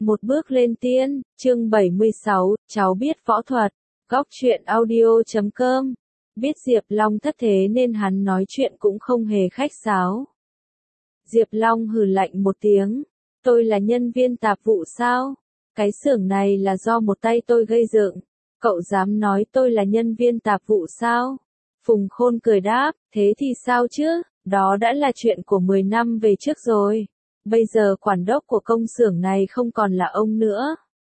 Một bước lên tiên, chương 76, cháu biết võ thuật. Góc truyện audio.com. Biết Diệp Long thất thế nên hắn nói chuyện cũng không hề khách sáo. Diệp Long hừ lạnh một tiếng. Tôi là nhân viên tạp vụ sao? Cái xưởng này là do một tay tôi gây dựng. Cậu dám nói tôi là nhân viên tạp vụ sao? Phùng Khôn cười đáp, thế thì sao chứ? Đó đã là chuyện của 10 năm về trước rồi. Bây giờ quản đốc của công xưởng này không còn là ông nữa.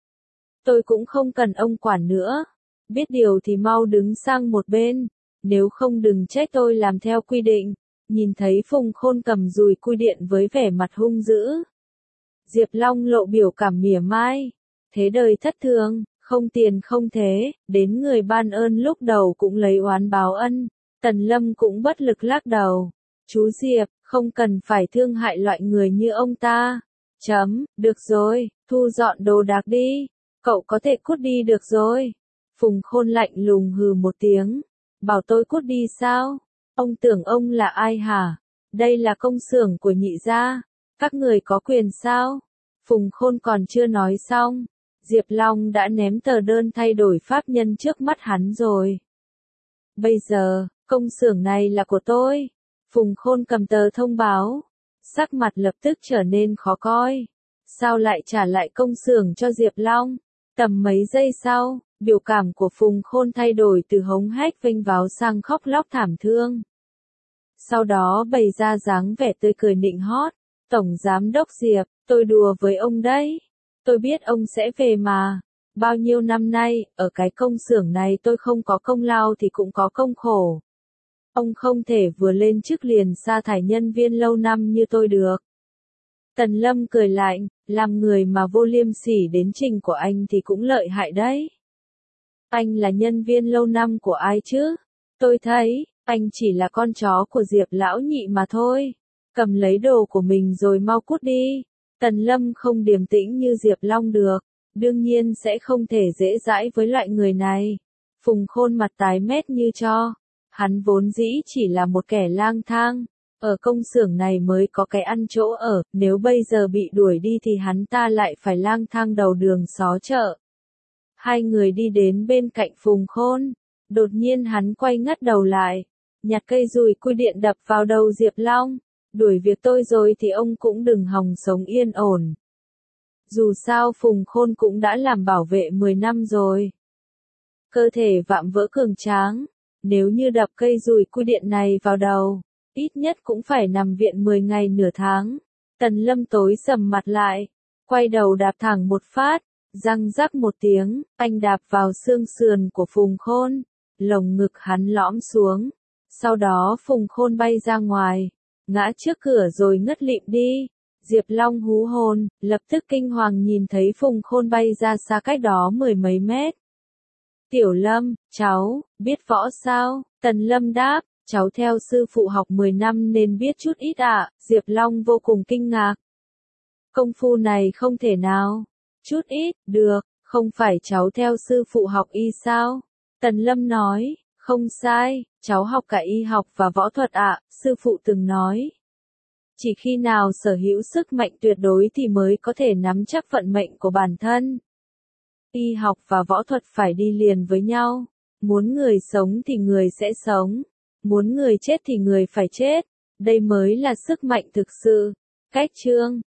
Tôi cũng không cần ông quản nữa. Biết điều thì mau đứng sang một bên. Nếu không đừng trách tôi làm theo quy định. Nhìn thấy Phùng Khôn cầm dùi cui điện với vẻ mặt hung dữ. Diệp Long lộ biểu cảm mỉa mai. Thế đời thất thường, không tiền không thế, đến người ban ơn lúc đầu cũng lấy oán báo ân. Tần Lâm cũng bất lực lắc đầu. Chú Diệp, không cần phải thương hại loại người như ông ta. Được rồi, thu dọn đồ đạc đi. Cậu có thể cút đi được rồi. Phùng Khôn lạnh lùng hừ một tiếng. Bảo tôi cút đi sao? Ông tưởng ông là ai hả? Đây là công xưởng của Nhị gia. Các người có quyền sao? Phùng Khôn còn chưa nói xong. Diệp Long đã ném tờ đơn thay đổi pháp nhân trước mắt hắn rồi. Bây giờ, công xưởng này là của tôi. Phùng Khôn cầm tờ thông báo. Sắc mặt lập tức trở nên khó coi. Sao lại trả lại công xưởng cho Diệp Long? Tầm mấy giây sau, biểu cảm của Phùng Khôn thay đổi từ hống hách vênh váo sang khóc lóc thảm thương. Sau đó bày ra dáng vẻ tươi cười nịnh hót. Tổng giám đốc Diệp, tôi đùa với ông đấy. Tôi biết ông sẽ về mà. Bao nhiêu năm nay, ở cái công xưởng này tôi không có công lao thì cũng có công khổ. Ông không thể vừa lên chức liền sa thải nhân viên lâu năm như tôi được. Tần Lâm cười lạnh, làm người mà vô liêm sỉ đến trình của anh thì cũng lợi hại đấy. Anh là nhân viên lâu năm của ai chứ? Tôi thấy, anh chỉ là con chó của Diệp lão nhị mà thôi. Cầm lấy đồ của mình rồi mau cút đi. Tần Lâm không điềm tĩnh như Diệp Long được. Đương nhiên sẽ không thể dễ dãi với loại người này. Phùng Khôn mặt tái mét như tro. Hắn vốn dĩ chỉ là một kẻ lang thang. Ở công xưởng này mới có cái ăn chỗ ở. Nếu bây giờ bị đuổi đi thì hắn ta lại phải lang thang đầu đường xó chợ. Hai người đi đến bên cạnh Phùng Khôn. Đột nhiên hắn quay ngắt đầu lại. Nhặt cây dùi cui điện đập vào đầu Diệp Long. Đuổi việc tôi rồi thì ông cũng đừng hòng sống yên ổn. Dù sao Phùng Khôn cũng đã làm bảo vệ 10 năm rồi. Cơ thể vạm vỡ cường tráng. Nếu như đập cây dùi cui điện này vào đầu, ít nhất cũng phải nằm viện 10 ngày nửa tháng. Tần Lâm tối sầm mặt lại. Quay đầu đạp thẳng một phát. Răng rắc một tiếng, anh đạp vào xương sườn của Phùng Khôn. Lồng ngực hắn lõm xuống. Sau đó Phùng Khôn bay ra ngoài. Ngã trước cửa rồi ngất lịm đi. Diệp Long hú hồn, lập tức kinh hoàng nhìn thấy Phùng Khôn bay ra xa cách đó 10 mấy mét. Tiểu Lâm, cháu, biết võ sao? Tần Lâm đáp, cháu theo sư phụ học 10 năm nên biết chút ít ạ. Diệp Long vô cùng kinh ngạc. Công phu này không thể nào. Chút ít, được, không phải cháu theo sư phụ học y sao? Tần Lâm nói, không sai, cháu học cả y học và võ thuật ạ, sư phụ từng nói. Chỉ khi nào sở hữu sức mạnh tuyệt đối thì mới có thể nắm chắc vận mệnh của bản thân. Y học và võ thuật phải đi liền với nhau. Muốn người sống thì người sẽ sống. Muốn người chết thì người phải chết. Đây mới là sức mạnh thực sự. Cách chương